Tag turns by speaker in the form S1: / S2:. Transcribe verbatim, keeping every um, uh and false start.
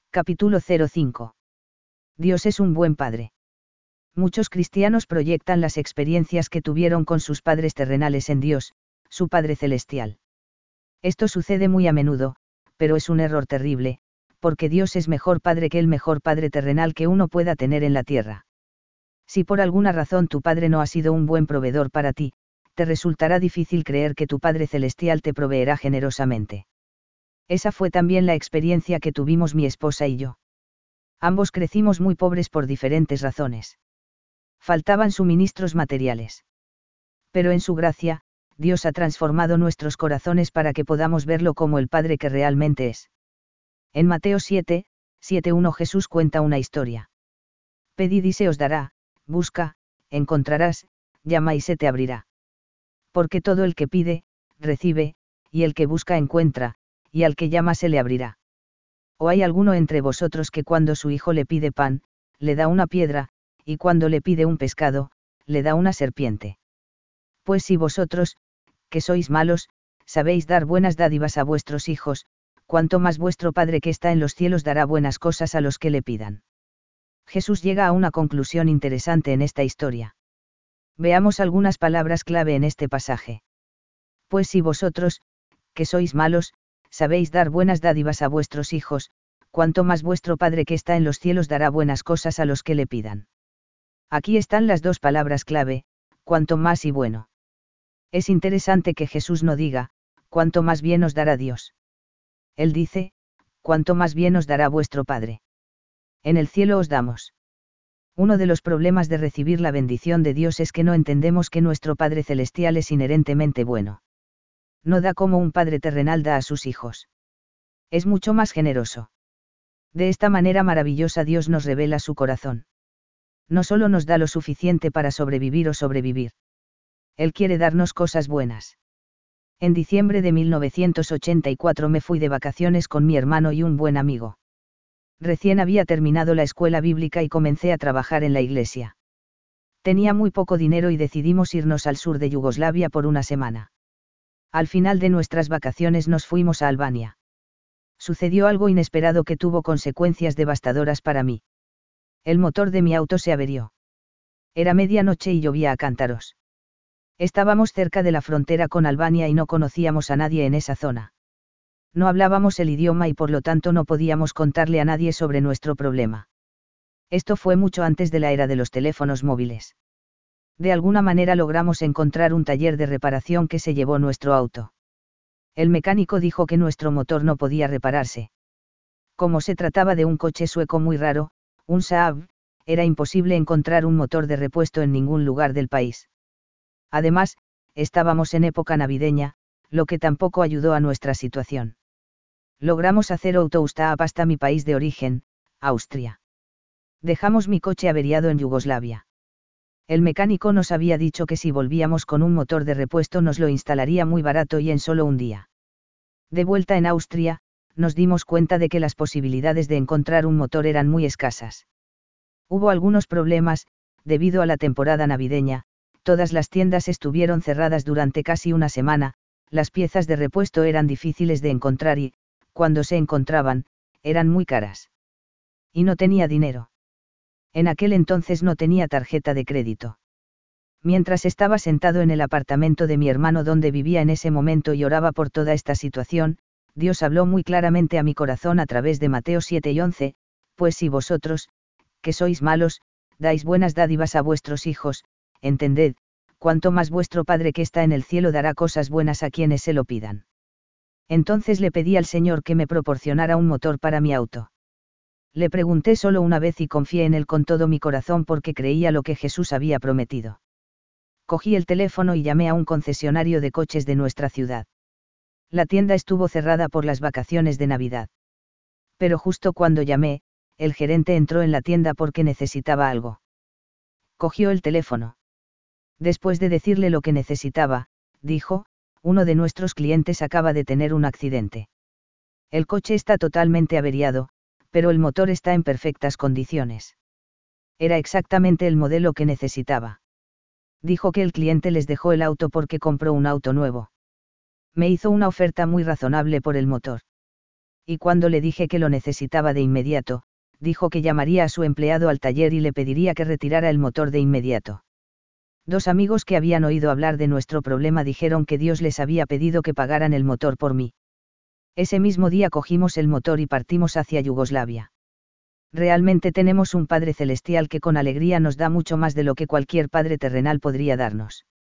S1: Capítulo cero cinco. Dios es un buen padre. Muchos cristianos proyectan las experiencias que tuvieron con sus padres terrenales en Dios, su Padre Celestial. Esto sucede muy a menudo, pero es un error terrible, porque Dios es mejor padre que el mejor padre terrenal que uno pueda tener en la tierra. Si por alguna razón tu padre no ha sido un buen proveedor para ti, te resultará difícil creer que tu Padre Celestial te proveerá generosamente. Esa fue también la experiencia que tuvimos mi esposa y yo. Ambos crecimos muy pobres por diferentes razones. Faltaban suministros materiales. Pero en su gracia, Dios ha transformado nuestros corazones para que podamos verlo como el Padre que realmente es. En Mateo siete, siete uno Jesús cuenta una historia. Pedid y se os dará, busca, encontrarás, llama y se te abrirá. Porque todo el que pide, recibe, y el que busca encuentra, y al que llama se le abrirá. ¿O hay alguno entre vosotros que cuando su hijo le pide pan, le da una piedra, y cuando le pide un pescado, le da una serpiente? Pues si vosotros, que sois malos, sabéis dar buenas dádivas a vuestros hijos, cuanto más vuestro Padre que está en los cielos dará buenas cosas a los que le pidan. Jesús llega a una conclusión interesante en esta historia. Veamos algunas palabras clave en este pasaje. Pues si vosotros, que sois malos, sabéis dar buenas dádivas a vuestros hijos, cuanto más vuestro Padre que está en los cielos dará buenas cosas a los que le pidan. Aquí están las dos palabras clave, cuanto más y bueno. Es interesante que Jesús no diga, cuanto más bien os dará Dios. Él dice, cuanto más bien os dará vuestro Padre. En el cielo os damos. Uno de los problemas de recibir la bendición de Dios es que no entendemos que nuestro Padre Celestial es inherentemente bueno. No da como un padre terrenal da a sus hijos. Es mucho más generoso. De esta manera maravillosa Dios nos revela su corazón. No solo nos da lo suficiente para sobrevivir o sobrevivir. Él quiere darnos cosas buenas. En diciembre de mil novecientos ochenta y cuatro me fui de vacaciones con mi hermano y un buen amigo. Recién había terminado la escuela bíblica y comencé a trabajar en la iglesia. Tenía muy poco dinero y decidimos irnos al sur de Yugoslavia por una semana. Al final de nuestras vacaciones nos fuimos a Albania. Sucedió algo inesperado que tuvo consecuencias devastadoras para mí. El motor de mi auto se averió. Era medianoche y llovía a cántaros. Estábamos cerca de la frontera con Albania y no conocíamos a nadie en esa zona. No hablábamos el idioma y por lo tanto no podíamos contarle a nadie sobre nuestro problema. Esto fue mucho antes de la era de los teléfonos móviles. De alguna manera logramos encontrar un taller de reparación que se llevó nuestro auto. El mecánico dijo que nuestro motor no podía repararse. Como se trataba de un coche sueco muy raro, un Saab, era imposible encontrar un motor de repuesto en ningún lugar del país. Además, estábamos en época navideña, lo que tampoco ayudó a nuestra situación. Logramos hacer autostop hasta mi país de origen, Austria. Dejamos mi coche averiado en Yugoslavia. El mecánico nos había dicho que si volvíamos con un motor de repuesto nos lo instalaría muy barato y en solo un día. De vuelta en Austria, nos dimos cuenta de que las posibilidades de encontrar un motor eran muy escasas. Hubo algunos problemas, debido a la temporada navideña, todas las tiendas estuvieron cerradas durante casi una semana, las piezas de repuesto eran difíciles de encontrar y, cuando se encontraban, eran muy caras. Y no tenía dinero. En aquel entonces no tenía tarjeta de crédito. Mientras estaba sentado en el apartamento de mi hermano donde vivía en ese momento y oraba por toda esta situación, Dios habló muy claramente a mi corazón a través de Mateo siete y once, pues si vosotros, que sois malos, dais buenas dádivas a vuestros hijos, entended, cuanto más vuestro Padre que está en el cielo dará cosas buenas a quienes se lo pidan. Entonces le pedí al Señor que me proporcionara un motor para mi auto. Le pregunté solo una vez y confié en él con todo mi corazón porque creía lo que Jesús había prometido. Cogí el teléfono y llamé a un concesionario de coches de nuestra ciudad. La tienda estuvo cerrada por las vacaciones de Navidad. Pero justo cuando llamé, el gerente entró en la tienda porque necesitaba algo. Cogió el teléfono. Después de decirle lo que necesitaba, dijo, uno de nuestros clientes acaba de tener un accidente. El coche está totalmente averiado, pero el motor está en perfectas condiciones. Era exactamente el modelo que necesitaba. Dijo que el cliente les dejó el auto porque compró un auto nuevo. Me hizo una oferta muy razonable por el motor. y cuando le dije que lo necesitaba de inmediato, dijo que llamaría a su empleado al taller y le pediría que retirara el motor de inmediato. Dos amigos que habían oído hablar de nuestro problema dijeron que Dios les había pedido que pagaran el motor por mí. Ese mismo día cogimos el motor y partimos hacia Yugoslavia. Realmente tenemos un Padre Celestial que con alegría nos da mucho más de lo que cualquier Padre terrenal podría darnos.